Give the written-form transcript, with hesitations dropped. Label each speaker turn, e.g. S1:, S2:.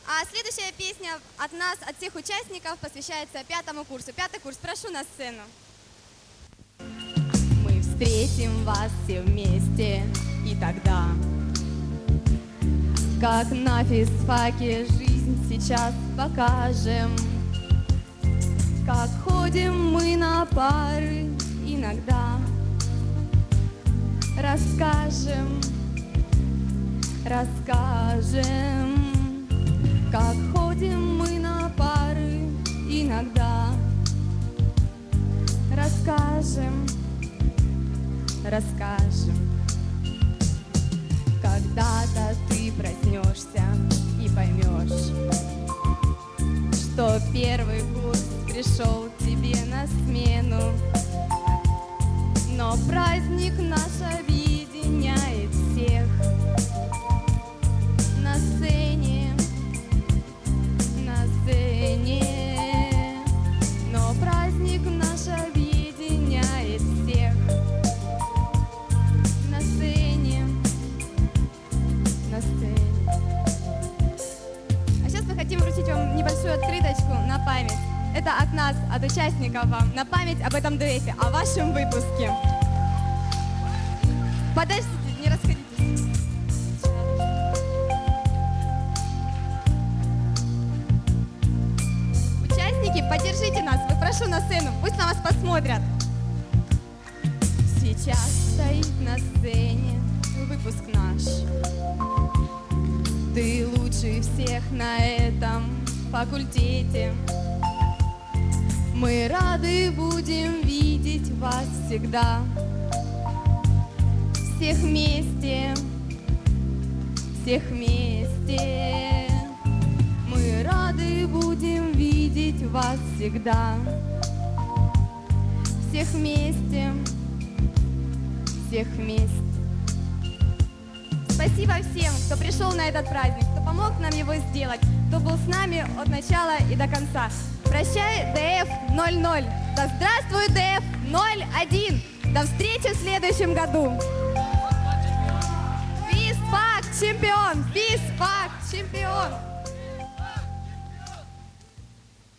S1: А следующая песня от нас, от всех участников, посвящается 5-му курсу. 5-й курс, прошу на сцену. Мы встретим вас все вместе, и тогда, как на физфаке, жизнь сейчас покажем. Как ходим мы на пары иногда, расскажем, как ходим мы на пары иногда, расскажем. Когда-то ты проснешься и поймешь, что первый курс пришел тебе на смену, но праздник наш объединяет всех на сцене, но праздник наш объединяет всех на сцене. А сейчас мы хотим вручить вам небольшую открыточку на память. Это от нас, от участников вам, на память об этом дуэте, о вашем выпуске. Подождите, не расходитесь. Участники, поддержите нас, вы прошу на сцену, пусть на вас посмотрят. Сейчас стоит на сцене выпуск наш. Ты лучший всех на этом факультете. Мы рады будем видеть вас всегда. Всех вместе. Мы рады будем видеть вас всегда. Всех вместе. Спасибо всем, кто пришел на этот праздник, кто помог нам его сделать, кто был с нами от начала и до конца. Прощай, ДФ-00. Да здравствует ДФ-01. До встречи в следующем году. Физфак чемпион! Физфак чемпион!